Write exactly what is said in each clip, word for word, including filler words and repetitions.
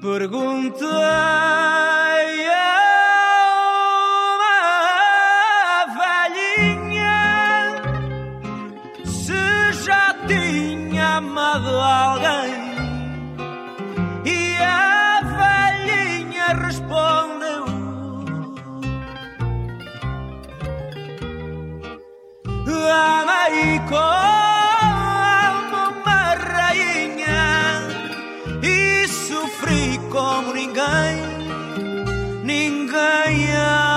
Perguntei a uma velhinha se já tinha amado alguém, e a velhinha respondeu: amei como uma rainha e sofri como ninguém, ninguém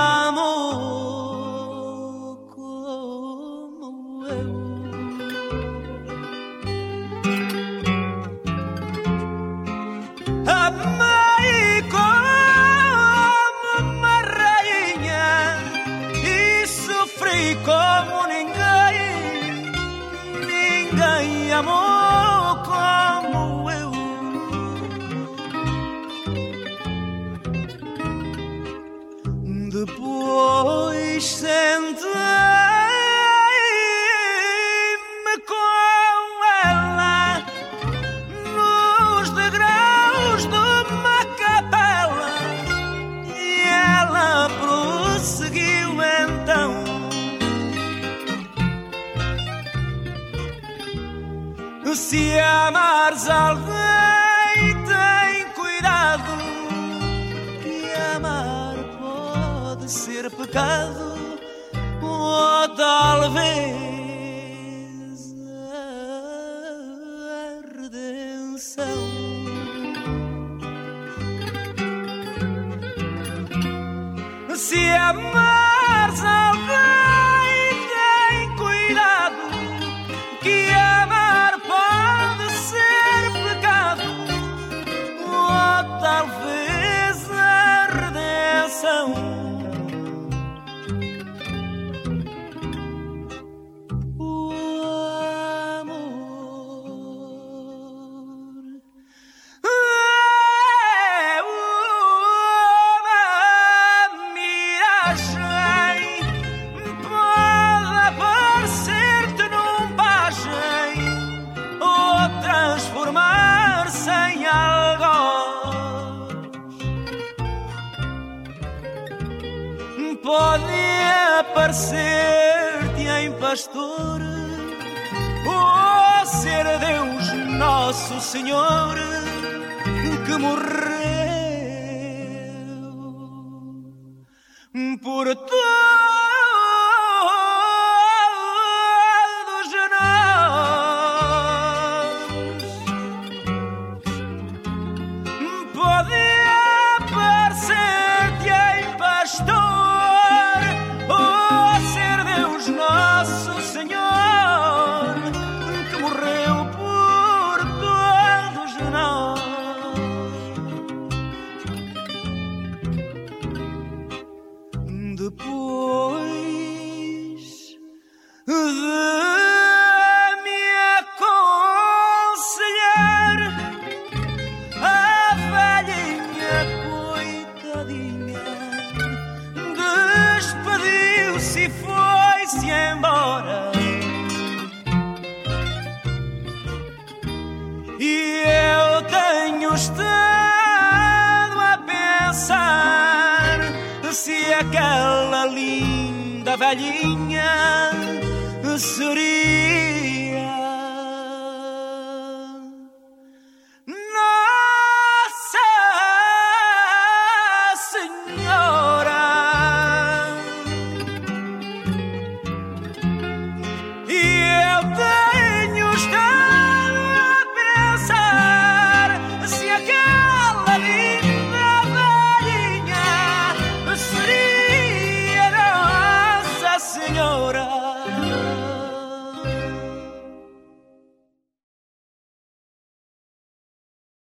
amou como eu. Amei como uma rainha e sofri como ninguém, ninguém amou como eu. Depois sentei-me com ela nos degraus de uma capela e ela prosseguiu então: se amares alguém, tem cuidado, que amar pode ser pecado, ou talvez a redenção. Se amares alguém, tem cuidado, que amar pode ser pecado, ou talvez a redenção. O amor é uma miragem, pode aparecer-te num pajem ou transformar-se em algoz. Pode aparecer-te em pastor ou ser Deus Nosso Senhor que morreu por todos nós. Pode aparecer-te em pastor ou ser Deus Nosso Senhor que morreu por todos nós. Depois de me aconselhar, a velhinha coitadinha despediu-se e foi-se embora. E eu tenho estado a pensar se aquela linda velhinha seria